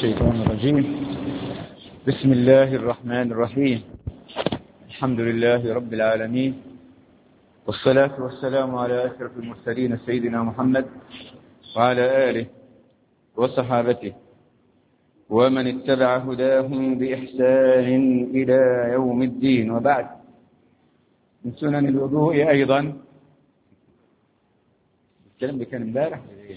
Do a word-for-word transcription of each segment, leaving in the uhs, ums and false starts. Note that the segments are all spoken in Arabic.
الشيطان الرجيم. بسم الله الرحمن الرحيم. الحمد لله رب العالمين، والصلاة والسلام على أشرف المرسلين سيدنا محمد وعلى آله وصحابته ومن اتبع هداهم بإحسان إلى يوم الدين، وبعد. من سنن الوضوء أيضا الكلام اللي كان امبارح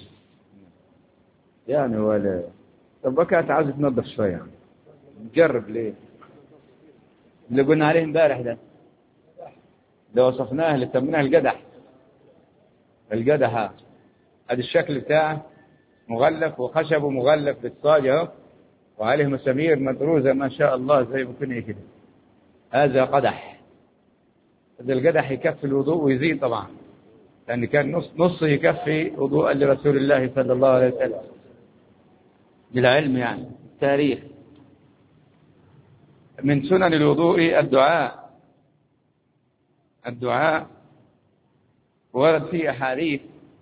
يعني ولا طب كانت عاوز تنظف شوية يعني. نجرب ليه اللي قلنا عليه امبارح ده اللي وصفناه اللي سميناه القدح. القدح هذا الشكل بتاعه مغلف وخشبه مغلف بالصاج اهو، وعليه مسامير مدروزة ما شاء الله زي ما كنا كده. هذا قدح. هذا القدح يكفي الوضوء ويزيد طبعا، لأن كان نص نصه يكفي وضوءا لرسول الله صلى الله عليه وسلم. بالعلم يعني التاريخ. من سنن الوضوء الدعاء. الدعاء ورد في أحاديث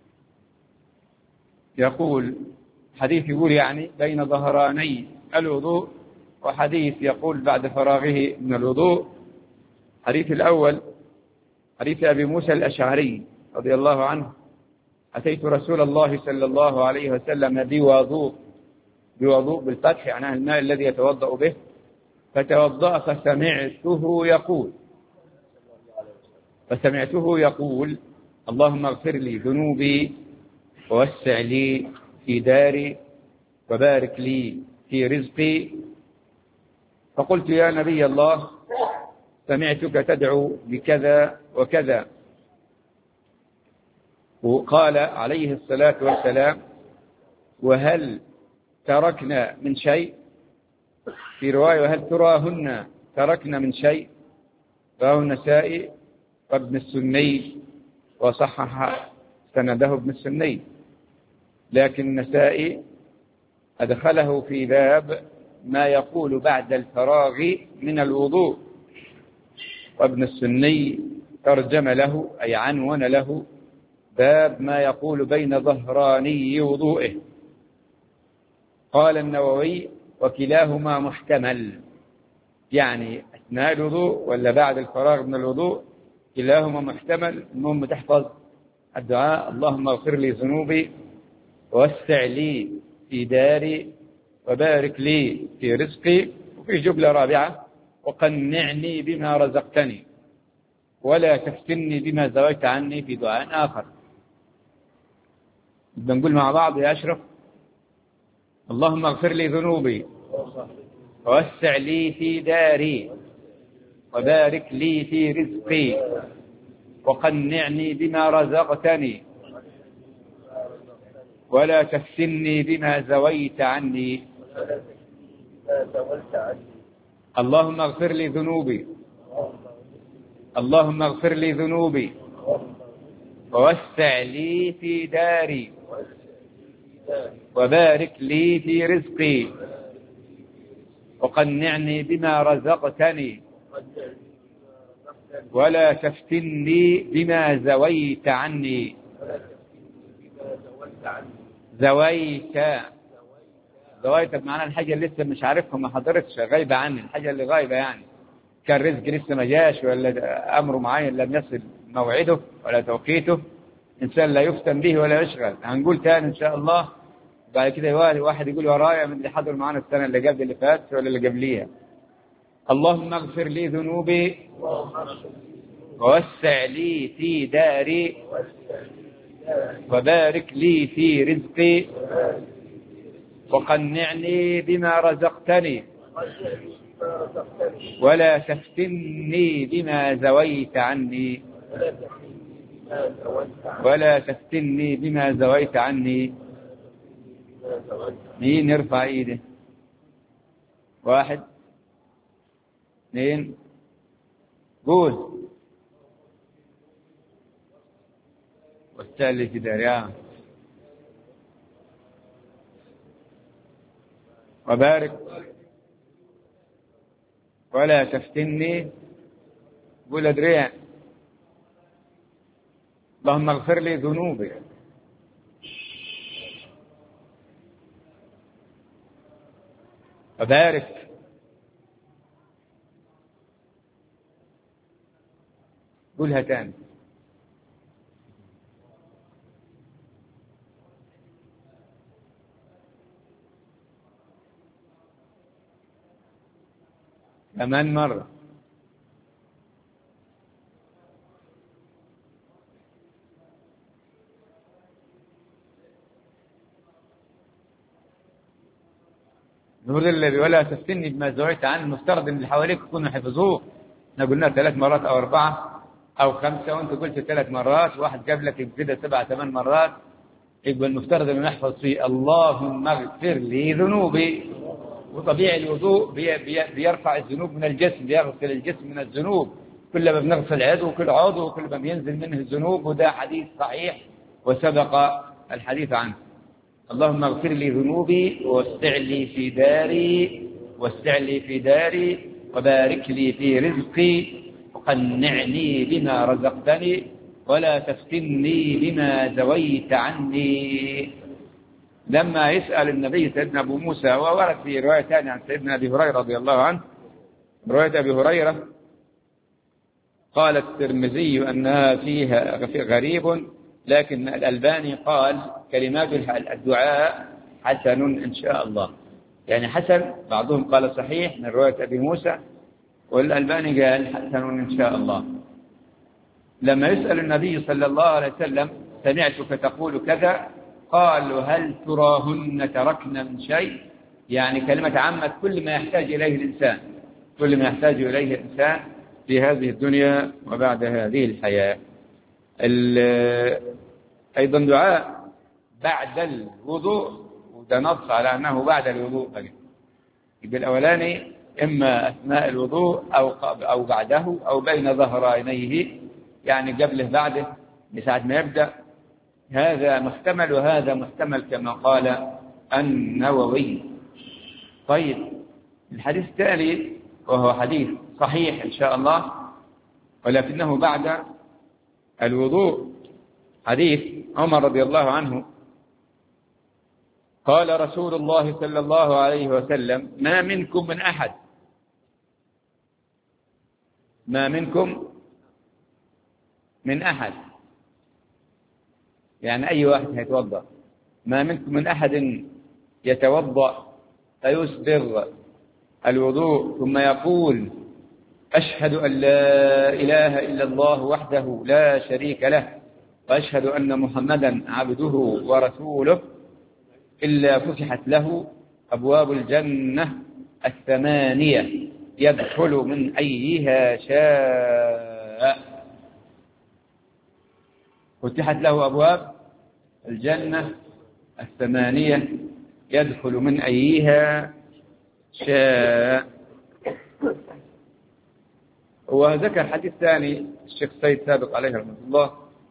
يقول حديث يقول يعني بين ظهراني الوضوء، وحديث يقول بعد فراغه من الوضوء. حديث الأول حديث أبي موسى الأشعري رضي الله عنه: أتيت رسول الله صلى الله عليه وسلم بوضوء بوضوء بالفتح يعني الماء الذي يتوضأ به، فتوضأ فسمعته يقول فسمعته يقول اللهم اغفر لي ذنوبي ووسع لي في داري وبارك لي في رزقي. فقلت يا نبي الله سمعتك تدعو بكذا وكذا. وقال عليه الصلاة والسلام: وهل تركنا من شيء؟ في رواية: وهل تراهن تركنا من شيء؟ رواه النسائي وابن السني، وصحح سنده ابن السني، لكن النسائي أدخله في باب ما يقول بعد الفراغ من الوضوء، وابن السني ترجم له أي عنون له باب ما يقول بين ظهراني وضوئه. قال النووي: وكلاهما محتمل، يعني أثناء الوضوء ولا بعد الفراغ من الوضوء، كلاهما محتمل. المهم تحفظ الدعاء: اللهم اغفر لي ذنوبي ووسع لي في داري وبارك لي في رزقي. وفي جملة رابعة: وقنعني بما رزقتني ولا تفتني بما زويت عني، في دعاء آخر. بنقول مع بعض يا أشرف: اللهم اغفر لي ذنوبي ووسع لي في داري وبارك لي في رزقي وقنعني بما رزقتني ولا تفتني بما زويت عني. اللهم اغفر لي ذنوبي اللهم اغفر لي ذنوبي ووسع لي في داري وبارك لي في رزقي وقنعني بما رزقتني ولا تفتني بما زويت عني. زويت زويت بمعنى الحاجة اللي لسه مش عارفها، ما حضرتش، غايبة عني، الحاجة اللي غايبة يعني. كان رزق لسه ما جاش، ولا أمر معين لم يصل موعده ولا توقيته، إنسان لا يفتن به ولا يشغل. هنقول تاني إن شاء الله بعد كده. واحد يقول ورايا من اللي حضر معنا السنة اللي قبل اللي فات ولا اللي قبليها: اللهم اغفر لي ذنوبي ووسع لي في داري وبارك لي في رزقي وقنعني بما رزقتني ولا تفتني بما زويت عني ولا تفتني بما زويت عني. مين يرفع ايده؟ واحد اثنين قول. والتالي في داريا وبارك ولا تفتني. قول أدريان: اللهم اغفر لي ذنوبي. اللهم اغفر لي ذنوبي ووسع لي في داري وبارك لي في رزقي وقنعني بما رزقتني ولا تفتني بما زويت عني. اللهم اغفر لي ذنوبي. اللهم اغفر لي ذنوبي ووسع لي في داري وبارك لي في رزقي وقنعني بما رزقتني ولا تفتني بما زويت عني. مين يرفع ايده؟ وبارك. قولها تاني. كمان مرة. نقول الذي ولا تفتني بما زويت عنه، المفترض ان اللي حواليك يكونوا حفظوه. احنا قلنا ثلاث مرات او اربعه او خمسه، وانت قلت ثلاث مرات، واحد قبلك يبتدى سبعه ثمان مرات، يبقى المفترض انه نحفظ فيه اللهم اغفر لي ذنوبي. وطبيعي الوضوء بي بي بيرفع الذنوب من الجسم، بيغسل الجسم من الذنوب، كل ما بنغسل عضو كل عضو كل ما بينزل منه الذنوب، وده حديث صحيح وسبق الحديث عنه. اللهم اغفر لي ذنوبي ووسع لي في داري وسع لي في داري وبارك لي في رزقي وقنعني بما رزقتني ولا تفتني بما زويت عني. لما يسأل النبي سيدنا أبو موسى، وورد في رواية ثانية عن سيدنا أبي هريرة رضي الله عنه، رواية أبي هريرة قال الترمذي أنها فيها غريب، لكن الألباني قال كلمات الدعاء حسن إن شاء الله، يعني حسن. بعضهم قال صحيح من رواية أبي موسى، والألباني قال حسن إن شاء الله. لما يسأل النبي صلى الله عليه وسلم سمعتك تقول كذا، قالوا هل تراهن تركنا من شيء؟ يعني كلمة عامة كل ما يحتاج إليه الإنسان، كل ما يحتاج إليه الإنسان في هذه الدنيا وبعد هذه الحياة. أيضا دعاء بعد الوضوء، وده نص على أنه بعد الوضوء. يبقى الأولاني إما أثناء الوضوء أو أو بعده أو بين ظهرانيه، يعني قبله بعده بساعة ما يبدأ. هذا محتمل وهذا محتمل كما قال النووي. طيب الحديث التالي وهو حديث صحيح إن شاء الله، ولكنه بعد الوضوء، حديث عمر رضي الله عنه قال رسول الله صلى الله عليه وسلم ما منكم من أحد ما منكم من أحد يعني أي واحد هيتوضأ، ما منكم من أحد يتوضأ فيسبغ الوضوء ثم يقول أشهد أن لا إله إلا الله وحده لا شريك له وأشهد أن محمدا عبده ورسوله إلا فتحت له أبواب الجنة الثمانية يدخل من أيها شاء. فتحت له أبواب الجنة الثمانية يدخل من أيها شاء. وذكر حديث ثاني الشيخ سيد سابق عليه رحمة الله،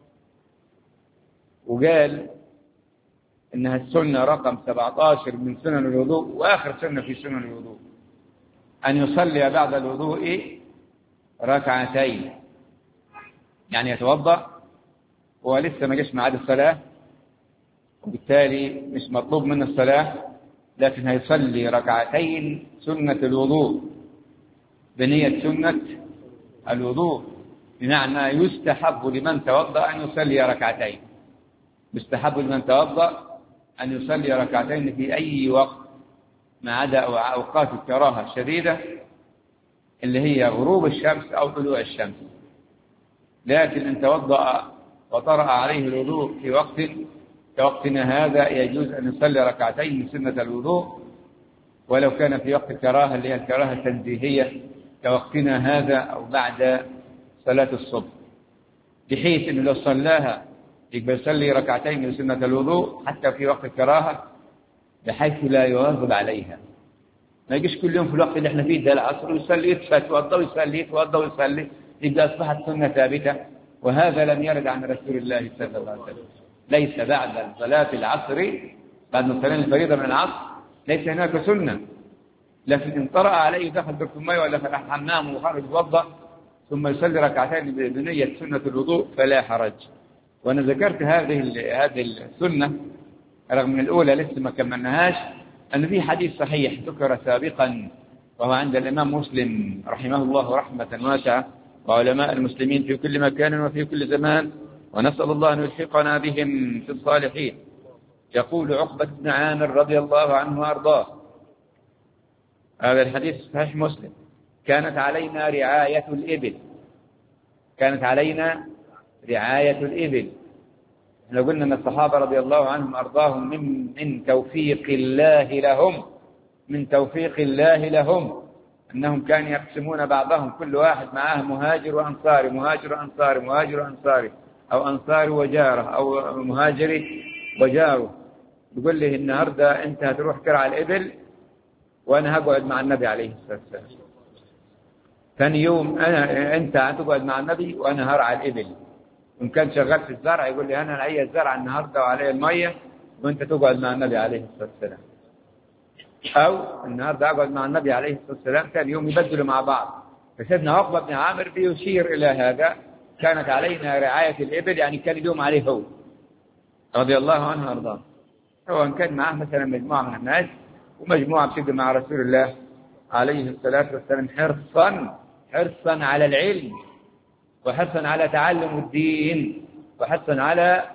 وقال إنها السنة رقم سبعة عشر من سنن الوضوء، وآخر سنة في سنن الوضوء أن يصلي بعد الوضوء ركعتين، يعني يتوضأ ولسه ما جاش ميعاد الصلاة، وبالتالي مش مطلوب منه الصلاة، لكن هيصلي ركعتين سنة الوضوء بنية سنة الوضوء، بمعنى يستحب لمن توضأ أن يصلي ركعتين، يستحب لمن توضأ أن يصلي ركعتين في أي وقت ما عدا أوقات الكراهة الشديدة اللي هي غروب الشمس أو طلوع الشمس. لكن إن توضأ وطرأ عليه الوضوء في وقت كوقتنا هذا يجوز أن يصلي ركعتين من سنة الوضوء، ولو كان في وقت الكراهة اللي هي الكراهة التنزيهية كوقتنا هذا أو بعد صلاة الصبح، بحيث أنه لو صلاها يقبل يصلي ركعتين من سنة الوضوء حتى في وقت الكراهة، بحيث لا يواظب عليها. ما يجيش كل يوم في الوقت اللي احنا فيه ده العصر ويصلي يتوضا ويصلي يتوضا ويصلي، يبقى أصبحت سنة ثابتة، وهذا لم يرد عن رسول الله صلى الله عليه وسلم. ليس بعد صلاة العصر، بعد صلاة الفريضة من العصر ليس هناك سنة، لكن إن طرأ عليه دخل دكتور ماء ولا فتح حمام وخرج يتوضا ثم يصلي ركعتين بنية سنة الوضوء فلا حرج. وأنا ذكرت هذه هذه السنة رغم من الأولى لسه ما كملناهاش، أن في حديث صحيح ذكر سابقا وهو عند الإمام مسلم رحمه الله رحمة واسعة وعلماء المسلمين في كل مكان وفي كل زمان، ونسأل الله أن يلحقنا بهم في الصالحين. يقول عقبة بن عامر رضي الله عنه وأرضاه، هذا الحديث صحيح مسلم: كانت علينا رعاية الإبل كانت علينا رعاية الإبل. لو قلنا أن الصحابة رضي الله عنهم وأرضاهم من, من توفيق الله لهم من توفيق الله لهم أنهم كانوا يقسمون بعضهم، كل واحد معاه مهاجر وأنصاري مهاجر وأنصاري مهاجر وأنصاري أو أنصاري وجاره أو مهاجري وجاره. يقول لي النهاردة أنت هتروح ترعى الإبل وأنا هقعد مع النبي عليه الصلاة والسلام. ثاني يوم أنا أنت هتقعد مع النبي وأنا هرعى الإبل. وإن كان شغال في الزرع يقول لي أنا علي الزرع النهاردة وعلي المية وأنت تقعد مع النبي عليه الصلاة والسلام. أو النهاردة أقعد مع النبي عليه الصلاة والسلام، ثاني يوم يبدلوا مع بعض. فسيدنا عقبة بن عامر بيشير إلى هذا: كانت علينا رعاية الإبل، يعني كان اليوم عليه هو رضي الله عنه وأرضاه. هو إن كان معه مثلا مجموعة من الناس ومجموعة بتبقى مع رسول الله عليه الصلاة والسلام حرصا حرصا على العلم وحرصا على تعلم الدين وحرصا على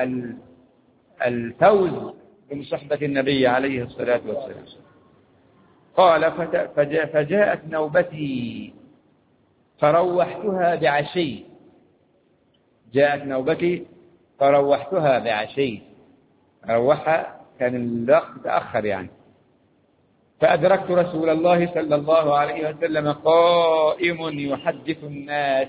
الفوز بصحبة النبي عليه الصلاة والسلام. قال: فجاءت نوبتي فروحتها بعشي جاءت نوبتي فروحتها بعشي روحها كان الوقت تأخر يعني. فأدركت رسول الله صلى الله عليه وسلم قائم يحدث الناس،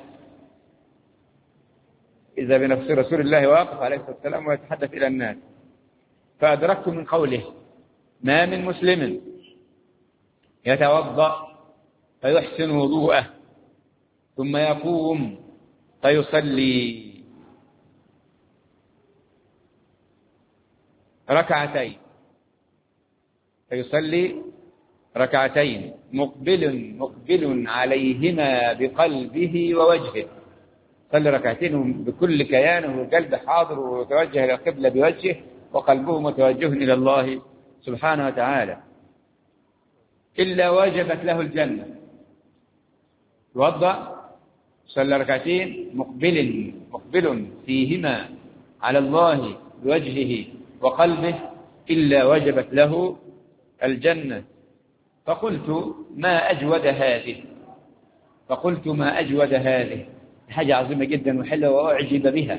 إذا بنفس رسول الله واقف عليه الصلاة والسلام ويتحدث إلى الناس. فأدركت من قوله: ما من مسلم يتوضأ فيحسن وضوءه ثم يقوم فيصلي ركعتين فيصلي ركعتين مقبل مقبل عليهما بقلبه ووجهه. صلي ركعتين بكل كيانه وقلب حاضر وتوجه إلى القبلة بوجهه وقلبه متوجه إلى الله سبحانه وتعالى، إلا وجبت له الجنة. توضأ صلى ركعتين مقبل مقبل فيهما على الله بوجهه وقلبه إلا وجبت له الجنة. فقلت: ما أجود هذه فقلت ما أجود هذه حاجة عظيمة جدا وحلوة وأعجب بها.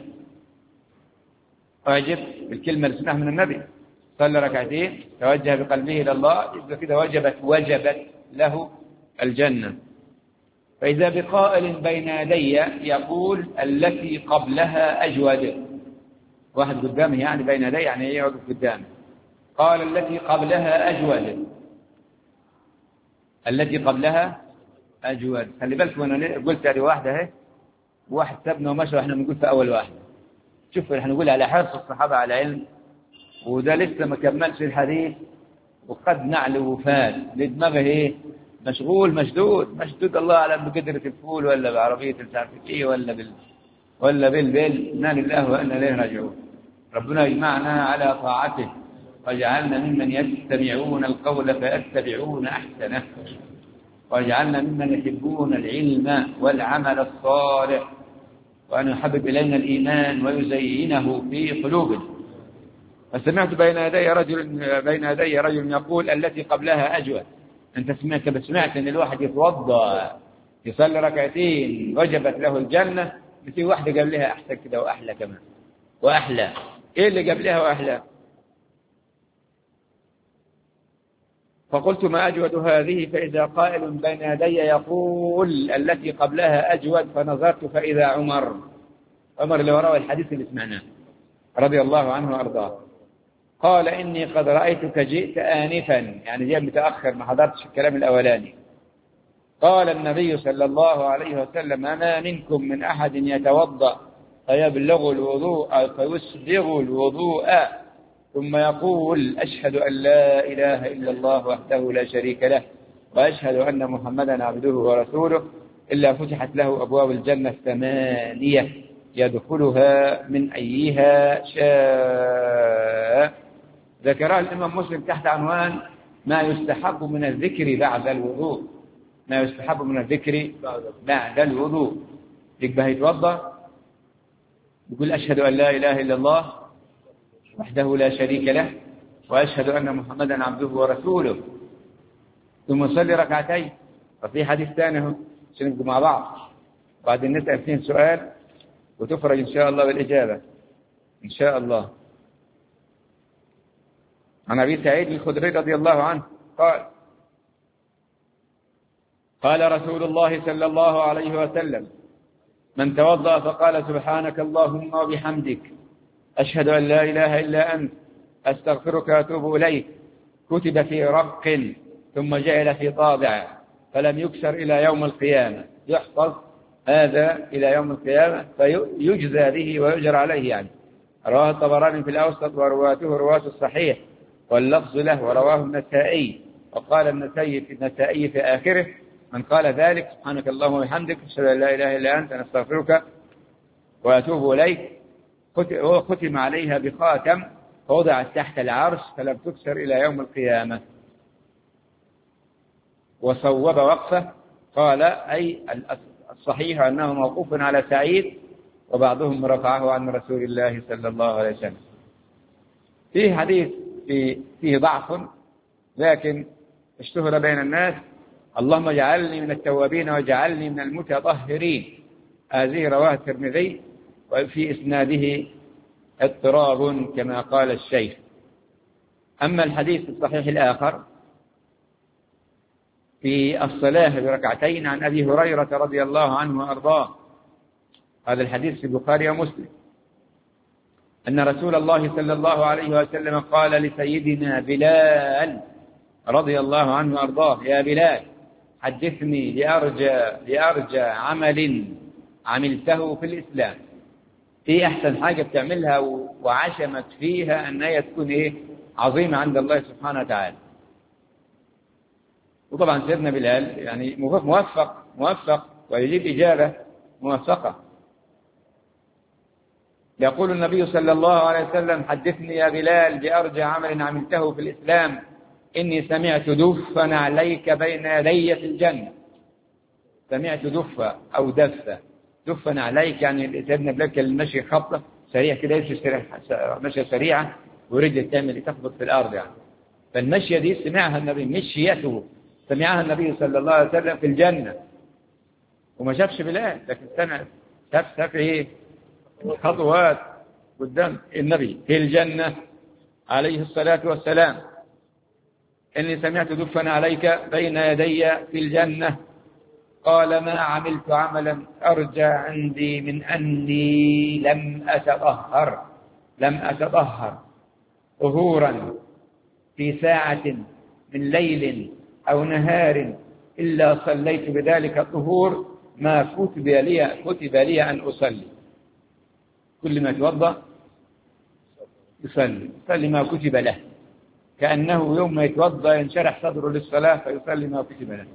أعجب بالكلمة اللي سمعها من النبي: صلى ركعتين توجه بقلبه إلى الله، إذا كده وجبت وجبت له الجنة. فإذا بقائل بين يدي يقول: التي قبلها أجود. واحد قدامه يعني بين يدي يعني يقف قدامه. قال: التي قبلها أجود التي قبلها أجود. خلي بالك وانا قلت هذه واحدة اهي، واحد سابنا ومشى واحنا بنقول في أول واحدة. شوف احنا نقول على حرص الصحابة على العلم، وده لسه ما كملش الحديث وقد نعل وفات لدماغه ايه مشغول مشدود مشدود الله أعلم بقدرة الفول ولا بعربية التعرفية ولا بال ولا بالبل. إنا لله وإنا إليه راجعون. ربنا يجمعنا على طاعته واجعلنا ممن يستمعون القول فيتبعون أحسنه، واجعلنا ممن يحبون العلم والعمل الصالح، وأن يحبب إلينا الإيمان ويزينه في قلوبنا. فسمعت بين يدي رجل بين يدي رجل يقول: التي قبلها أجود. أنت سمعت بس سمعت أن الواحد يتوضأ يصلي ركعتين وجبت له الجنة، في واحدة قبلها أحسن كده وأحلى كمان وأحلى. إيه اللي قبلها وأحلى؟ فقلت: ما أجود هذه؟ فإذا قائل بين يدي يقول: التي قبلها أجود. فنظرت فإذا عمر عمر اللي وراء الحديث اللي سمعناه رضي الله عنه وأرضاه. قال: إني قد رأيتك جئت آنفا، يعني جاء متأخر ما حضرتش الكلام الأولاني. قال النبي صلى الله عليه وسلم: ما منكم من أحد يتوضأ فيبلغ الوضوء أو فيسبغ الوضوء ثم يقول: أشهد أن لا إله إلا الله وحده لا شريك له وأشهد أن محمدا عبده ورسوله، إلا فتحت له أبواب الجنة ثمانية يدخلها من أيها شاء. ذكرها الإمام مسلم تحت عنوان: ما يستحب من الذكر بعد الوضوء، ما يستحب من الذكر بعد الوضوء. يبقى يتوضأ يقول أشهد أن لا إله إلا الله وحده لا شريك له وأشهد أن محمدا عبده ورسوله، ثم يصلي ركعتين. وفي حديث ثاني عشان نبقى مع بعض بعدين نسأل فيه سؤال وتفرج إن شاء الله بالإجابة إن شاء الله. عن أبي سعيد الخدري رضي الله عنه قال قال رسول الله صلى الله عليه وسلم من توضأ فقال سبحانك اللهم وبحمدك أشهد أن لا إله إلا أنت أستغفرك وأتوب إليك كتب في رق ثم جعل في طابع فلم يكسر إلى يوم القيامة، يحفظ هذا إلى يوم القيامة فيجزى به ويؤجر عليه. يعني رواه الطبراني في الأوسط ورواته رواة الصحيح واللفظ له، ورواه النسائي وقال النسائي في النسائي في آخره من قال ذلك سبحانك اللهم وبحمدك أشهد أن لا إله إلا أنت نستغفرك وأتوب إليك ختم عليها بخاتم فوضعت تحت العرش فلم تكسر إلى يوم القيامة. وصوب وقفه قال أي الصحيح أنه موقوف على سعيد وبعضهم رفعه عن رسول الله صلى الله عليه وسلم. فيه حديث فيه, فيه ضعف لكن اشتهر بين الناس اللهم اجعلني من التوابين واجعلني من المتطهرين، هذه رواه الترمذي وفي إسناده اضطراب كما قال الشيخ. أما الحديث الصحيح الآخر في الصلاة بركعتين عن أبي هريرة رضي الله عنه وأرضاه، هذا الحديث في البخاري ومسلم، أن رسول الله صلى الله عليه وسلم قال لسيدنا بلال رضي الله عنه وأرضاه يا بلال حدثني لأرجى, لأرجى عمل عملته في الإسلام، إيه أحسن حاجة بتعملها وعشمت فيها أن هي تكون إيه عظيمة عند الله سبحانه وتعالى. وطبعا سيدنا بلال يعني موفق موفق ويجيب إجابة موفقة. يقول النبي صلى الله عليه وسلم حدثني يا بلال بأرجى عمل عملته في الإسلام إني سمعت دفا عليك بين يدي في الجنة. سمعت دفا أو دفا دفا عليك يعني سيدنا بلال كان المشي خبطة سريع كده يمشي مشي سريعة ورجل تعمل تخبط في الأرض يعني. فالمشية دي سمعها النبي مشيته سمعها النبي صلى الله عليه وسلم في الجنة وما شافش بلال لكن سمع شاف شاف ايه خطوات قدام النبي في الجنة عليه الصلاة والسلام. إني سمعت دفا عليك بين يدي في الجنة قال ما عملت عملا أرجى عندي من أني لم أتطهر لم أتطهر طهورا في ساعة من ليل أو نهار إلا صليت بذلك الطهور ما كتب لي كتب لي أن أصلي. كل ما يتوضأ يصلي يصلي ما كتب له، كأنه يوم ما يتوضأ ينشرح صدره للصلاة فيصلي ما كتب له.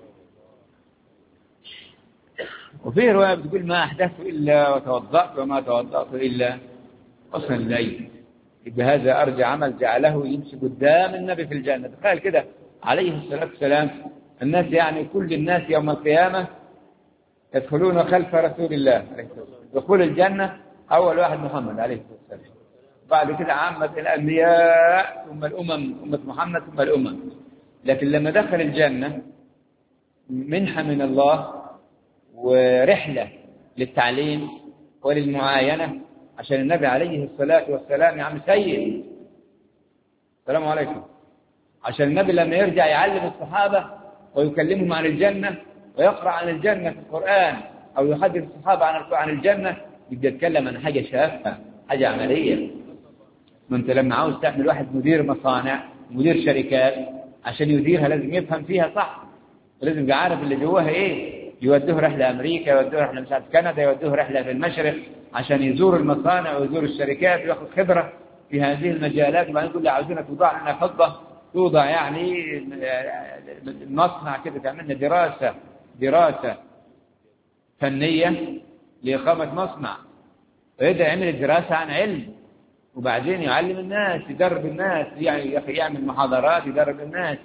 وفي رواية بتقول ما أحدثت إلا وتوضأت وما توضأت إلا وصليت. يبقى هذا أرجى عمل جعله يمشي قدام النبي في الجنة. تخيل كده عليه الصلاة والسلام الناس يعني كل الناس يوم القيامة يدخلون خلف رسول الله دخول الجنة أول واحد محمد عليه الصلاة والسلام، بعد كده عامة الأنبياء ثم الأمم أمة محمد ثم الأمم. لكن لما دخل الجنة منحة من الله ورحلة للتعليم وللمعاينة عشان النبي عليه الصلاة والسلام يا عم سيد السلام عليكم، عشان النبي لما يرجع يعلم الصحابة ويكلمهم عن الجنة ويقرأ عن الجنة في القرآن أو يحدث الصحابة عن عن الجنة يبدأ يتكلم عن حاجة شافة حاجة عملية. ما أنت لما عاوز تعمل واحد مدير مصانع مدير شركات عشان يديرها لازم يفهم فيها صح، ولازم يبقى عارف اللي جواها إيه. يودوه رحلة أمريكا يودوه رحلة مش عارف كندا يودوه رحلة في المشرق عشان يزور المصانع ويزور الشركات ويأخذ خبرة في هذه المجالات. وبعدين يقول له عاوزينك توضع لنا خطة توضع يعني مصنع كده تعملنا دراسة دراسة فنية لإقامة مصنع، فيبدأ يعمل الدراسة عن علم وبعدين يعلم الناس يدرب الناس يعني يعمل محاضرات يدرب الناس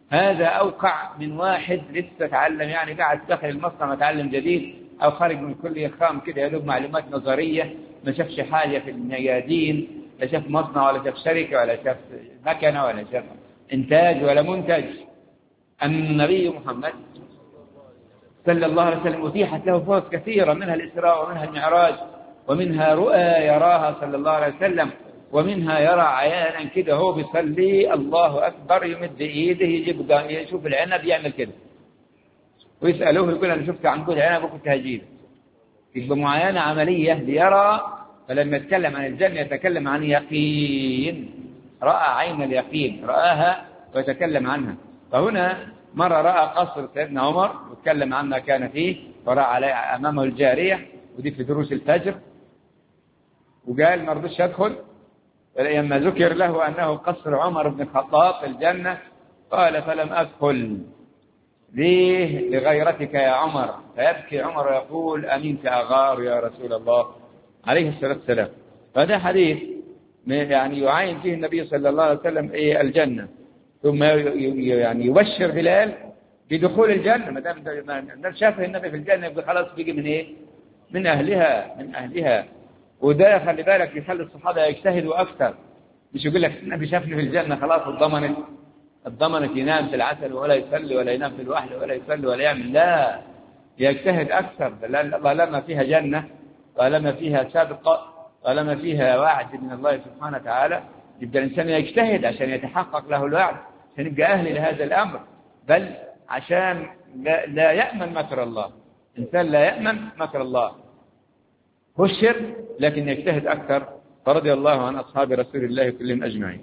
هذا أوقع من واحد لسه تعلم، يعني قاعد داخل المصنع متعلم جديد، أو خارج من كلية خام كده يدوب معلومات نظرية، ما شافش حاجة في الميادين، لا شاف مصنع ولا شاف شركة ولا شاف مكنة ولا شاف إنتاج ولا منتج. أما النبي محمد صلى الله عليه وسلم أتيحت له فرص كثيرة، منها الإسراء ومنها المعراج، ومنها رؤى يراها صلى الله عليه وسلم، ومنها يرى عيانا كده هو بيصلي الله أكبر يمد إيده يجيب يشوف العنب يعمل كده، ويسألوه يقول أنا شفت عنقود عنب وكنت هجيبه. يبقى معاينة عملية ليرى. فلما يتكلم عن الجنة يتكلم عن يقين، رأى عين اليقين، رآها ويتكلم عنها. فهنا مرة رأى قصر سيدنا عمر وتكلم عما كان فيه، ورأى عليه أمامه الجارية، ودي في دروس الفجر، وقال ما رضيش يدخل. فلما ذكر له أنه قصر عمر بن الخطاب في الجنة قال فلم أدخل. ليه؟ لغيرتك يا عمر. فيبكي عمر ويقول أمنك أغار يا رسول الله عليه الصلاة والسلام. فهذا حديث يعني يعاين فيه النبي صلى الله عليه وسلم إيه الجنة، ثم يعني يبشر بلال بدخول الجنة. ما دام شافه النبي في الجنة يبقى خلاص بيجي من إيه؟ من أهلها، من أهلها. وده خلي بالك يخلي الصحابة يجتهدوا أكثر، مش يقول لك النبي شافني في الجنة خلاص الضمنت الضمنت ينام في العسل ولا يصلي ولا ينام في الوحل ولا يصلي ولا يعمل، لا، يجتهد أكثر. طالما فيها جنة، طالما فيها سابقة، طالما فيها وعد من الله سبحانه وتعالى، يبقى الإنسان يجتهد عشان يتحقق له الوعد، عشان يبقى أهل لهذا الأمر، بل عشان لا, لا يأمن مكر الله. إنسان لا يأمن مكر الله بشر لكن يجتهد أكثر. فرضي الله عن أصحاب رسول الله كلهم أجمعين.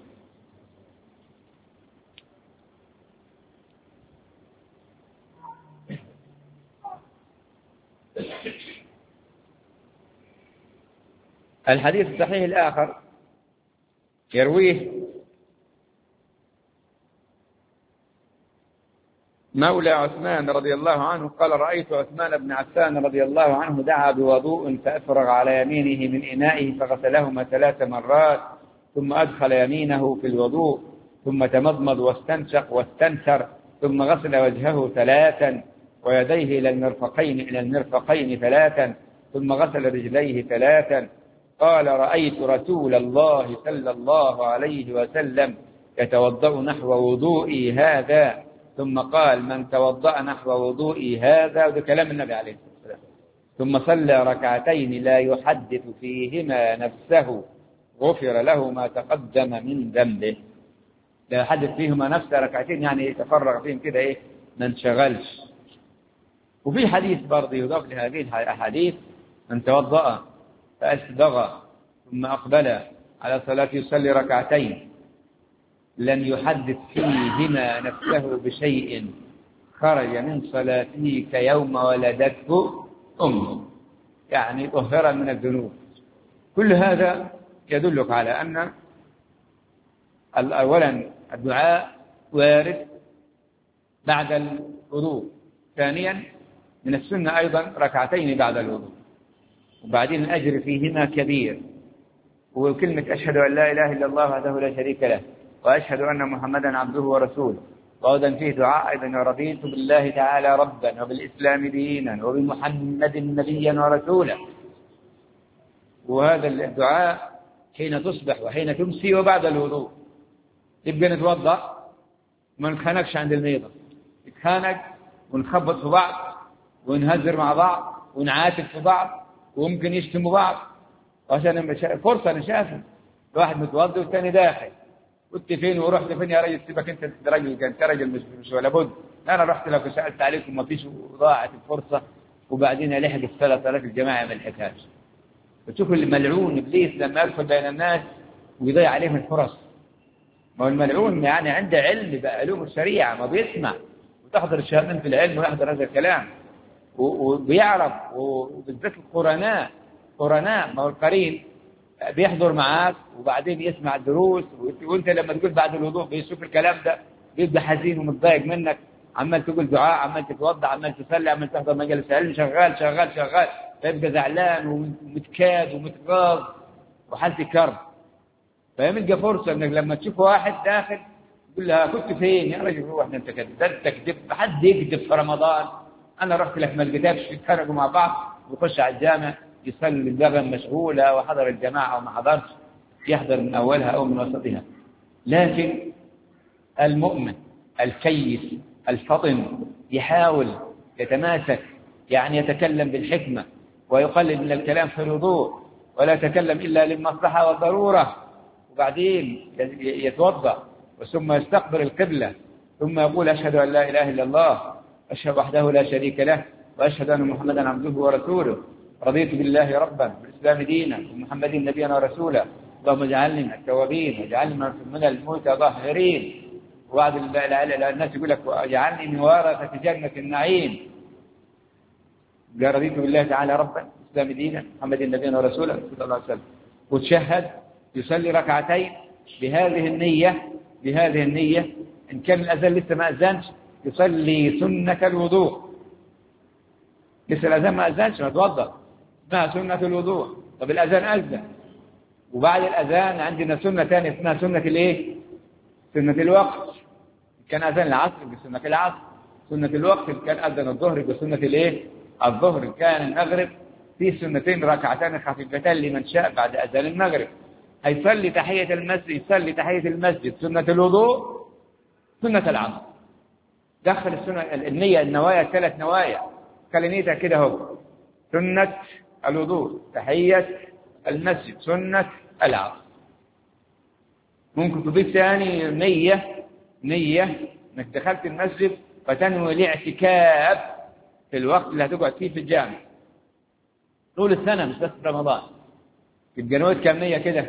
الحديث الصحيح الآخر يرويه مولى عثمان رضي الله عنه قال رأيت عثمان بن عفان رضي الله عنه دعا بوضوء فأفرغ على يمينه من إنائه فغسلهما ثلاث مرات، ثم أدخل يمينه في الوضوء، ثم تمضمض واستنشق واستنثر، ثم غسل وجهه ثلاثا ويديه إلى المرفقين إلى المرفقين ثلاثا، ثم غسل رجليه ثلاثا. قال رأيت رسول الله صلى الله عليه وسلم يتوضأ نحو وضوئي هذا، ثم قال من توضأ نحو وضوئي هذا، وده كلام النبي عليه الصلاة والسلام، ثم صلى ركعتين لا يحدث فيهما نفسه غفر له ما تقدم من ذنبه. لا يحدث فيهما نفسه، ركعتين يعني يتفرغ فيهم كده ايه، ما انشغلش. وفي حديث برضه يضاف لهذه الأحاديث من توضأ فأسبغ ثم أقبل على صلاة يصلي ركعتين لن يحدث فيهما نفسه بشيء خرج من صلاته كيوم ولدته أمه، يعني طهرا من الذنوب. كل هذا يدلك على أن أولا الدعاء وارد بعد الوضوء، ثانيا من السنة أيضا ركعتين بعد الوضوء، وبعدين الأجر فيهما كبير. وكلمة أشهد أن لا إله إلا الله وحده لا شريك له وأشهد أن محمدا عبده ورسوله، وأيضا فيه دعاء أيضا رضيت بالله تعالى ربا وبالإسلام دينا وبمحمد نبيا ورسولا. وهذا الدعاء حين تصبح وحين تمسي وبعد الوضوء. يبقى نتوضأ ما نتخانقش عند الميضة، نتخانق ونخبط في بعض ونهزر مع بعض ونعاتب في بعض وممكن يشتموا بعض، عشان فرصة نشافه. واحد متوضي والثاني داخل، قلت فين ورحت فين يا راجل؟ سيبك انت راجل، انت راجل مش مش ولا بد. انا رحت لك وسالت عليكم ما فيش، وضاعت الفرصه، وبعدين لحق الصلاه صلاه الجماعه ما لحقهاش. بتشوف الملعون ابليس لما يدخل بين الناس ويضيع عليهم الفرص. ما هو الملعون يعني عنده علم بعلوم الشريعه، ما بيسمع وتحضر الشهادتين في العلم ويحضر هذا الكلام وبيعرف. وبالذات القرناء، قرناء ما هو القرين بيحضر معاك وبعدين يسمع الدروس، وانت لما تقول بعد الوضوء بيشوف الكلام ده بيبقى حزين ومتضايق منك، عمال تقول دعاء، عمال تتوضع، عمال تصلي، عمال تحضر مجلس علم، شغال شغال شغال، فيبقى زعلان ومتكاد ومتغاظ وحالتي كرب. فيبقى فرصه انك لما تشوف واحد داخل يقول لها كنت فين يا رجل؟ روح، انت كذبت تكذب، حد يكذب في رمضان؟ انا رحت لك ما لقيتكش. يتخانقوا مع بعض ويخش على الجامع يصلي اللغم مشغوله، وحضر الجماعه وما حضرش، يحضر من اولها او من وسطها. لكن المؤمن الكيس الفطن يحاول يتماسك، يعني يتكلم بالحكمة ويقلل من الكلام في الوضوء، ولا يتكلم إلا للمصلحة والضرورة، وبعدين يتوضأ ثم يستقبل القبلة، ثم يقول أشهد أن لا إله إلا الله، أشهد وحده لا شريك له، وأشهد أن محمدا عبده ورسوله، رضيت بالله ربا بالإسلام دينا ومحمد نبينا ورسولا، اللهم اجعلني من التوابين واجعلني من المتطهرين. وبعد الناس يقول لك واجعلني من ورثة جنة النعيم. قال رضيت بالله تعالى ربا الإسلام دينا محمد نبينا ورسولا صلى الله عليه وسلم. وتشهد يصلي ركعتين بهذه النية، بهذه النية. إن كان الأذان لسه ما أذنش يصلي سنة الوضوء، لسه الأذان ما أذنش ما توضأ، اسمها سنة الوضوء. طب الأذان أذن، وبعد الأذان عندنا سنة ثانية اسمها سنة الإيه؟ سنة الوقت. كان أذان العصر بسنة العصر، سنة الوقت كان أذن الظهر بسنة الإيه؟ الظهر. كان المغرب في سنتين ركعتين خفيفتان لمن شاء بعد أذان المغرب. هيصلي تحية المسجد، يصلي تحية المسجد سنة الوضوء سنة العصر. دخل السنة النية النوايا ثلاث نوايا، خلي نيتها كده اهو: سنة الوضوء، تحية المسجد، سنة العصر. ممكن تضيف ثاني نية، نية انك دخلت المسجد فتنوي الاعتكاف في الوقت اللي هتقعد فيه في الجامع طول السنة، مش بس في رمضان. يبقى نويت كم نية كده؟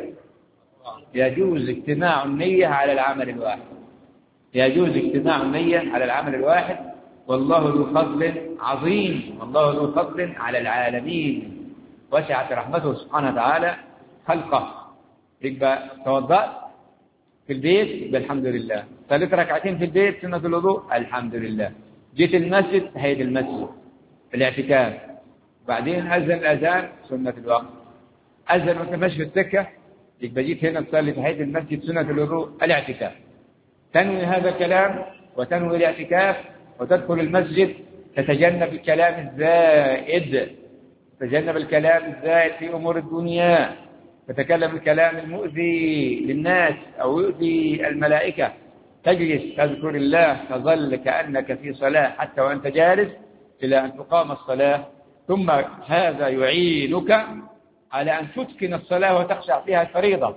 يجوز اجتماع النية على العمل الواحد، يجوز اجتماع النية على العمل الواحد. والله ذو فضل عظيم، والله ذو فضل على العالمين، وسعت رحمته سبحانه وتعالى خلقه. يبقى توضأت في البيت يبقى الحمد لله، صليت ركعتين في البيت سنة الوضوء الحمد لله، جيت المسجد تحية المسجد الاعتكاف، بعدين أذن الأذان سنة الوقت، أذن وأنت ماشي في السكة يبقى جيت هنا تصلي تحية المسجد سنة الوضوء الاعتكاف. تنوي هذا الكلام وتنوي الاعتكاف وتدخل المسجد، تتجنب الكلام الزائد، تتجنب الكلام الزائد في أمور الدنيا، تتكلم الكلام المؤذي للناس أو يؤذي الملائكة. تجلس تذكر الله، تظل كأنك في صلاة حتى وأنت جالس إلى أن تقام الصلاة. ثم هذا يعينك على أن تتقن الصلاة وتخشع فيها الفريضة.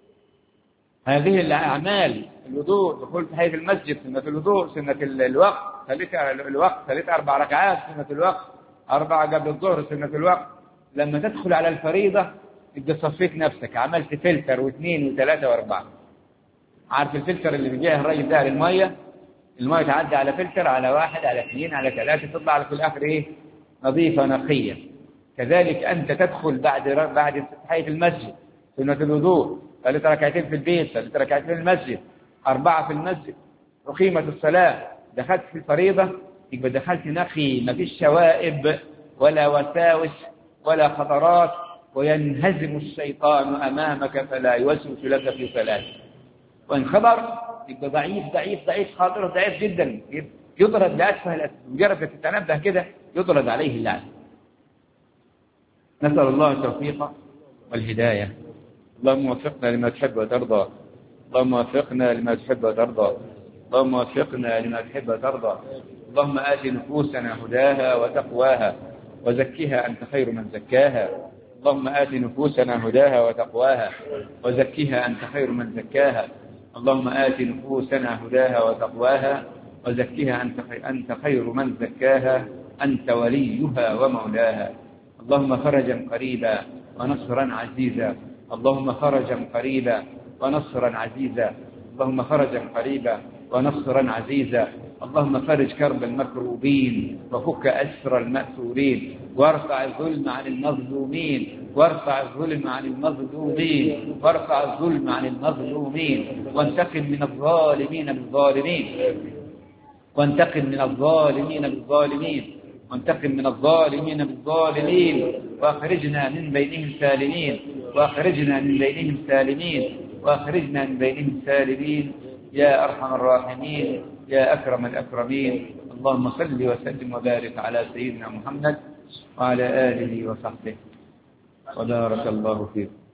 هذه الأعمال، الوضوء، دخول تحية المسجد سنة الوضوء، سنة الوقت، ثلاث الوقت ثلاث أربع ركعات سنة الوقت، أربعة قبل الظهر سنة الوقت. لما تدخل على الفريضة تبقى صفيت نفسك، عملت فلتر واثنين وثلاثة وأربعة. عارف الفلتر اللي بيجيه الراجل ده للمية؟ المية تعدي على فلتر، على واحد، على اثنين، على ثلاثة، تطلع على في الآخر إيه؟ نظيفة نقية. كذلك أنت تدخل بعد بعد تحية المسجد سنة الوضوء، ثلاث ركعتين في البيت، ثلاث ركعتين في المسجد، أربعة في المسجد، أقيمت الصلاة، دخلت في الفريضة، يبقى دخلت نقي، ما فيش شوائب ولا وساوس ولا خطرات، وينهزم الشيطان أمامك فلا يوسوس لك في صلاتك. وإن خبر يبقى ضعيف ضعيف ضعيف، خاطره ضعيف جدا، يطرد لأسفل، مجرد تتنبه كده يطرد عليه اللعنة. نسأل الله التوفيق والهداية. اللهم وفقنا لما تحب وترضى، اللهم وفقنا لما تحب وترضى، اللهم وفقنا لما تحب وترضى. اللهم آت نفوسنا هداها وتقواها وزكها أنت خير من زكاها. اللهم آت نفوسنا هداها وتقواها وزكها أنت خير من زكاها. اللهم آت نفوسنا هداها وتقواها وزكها أنت أنت خير من زكاها، أنت وليها ومولاها. اللهم فرجا قريبا ونصرا عزيزا، اللهم فرجا قريبا ونصرا عزيزا، اللهم فرجا قريبا ونصرا عزيزا. اللهم فرج كرب المكروبين وفك أسر المأسورين، وارفع الظلم عن المظلومين، وارفع الظلم عن المظلومين، وارفع الظلم عن المظلومين، وانتقم من الظالمين بالظالمين، وانتقم من الظالمين بالظالمين، وانتقم من الظالمين بالظالمين، واخرجنا من بينهم سالمين، واخرجنا من بينهم سالمين، واخرجنا من بينهم سالمين، يا أرحم الراحمين يا أكرم الأكرمين. اللهم صل وسلم وبارك على سيدنا محمد وعلى آله وصحبه وبارك الله فيكم.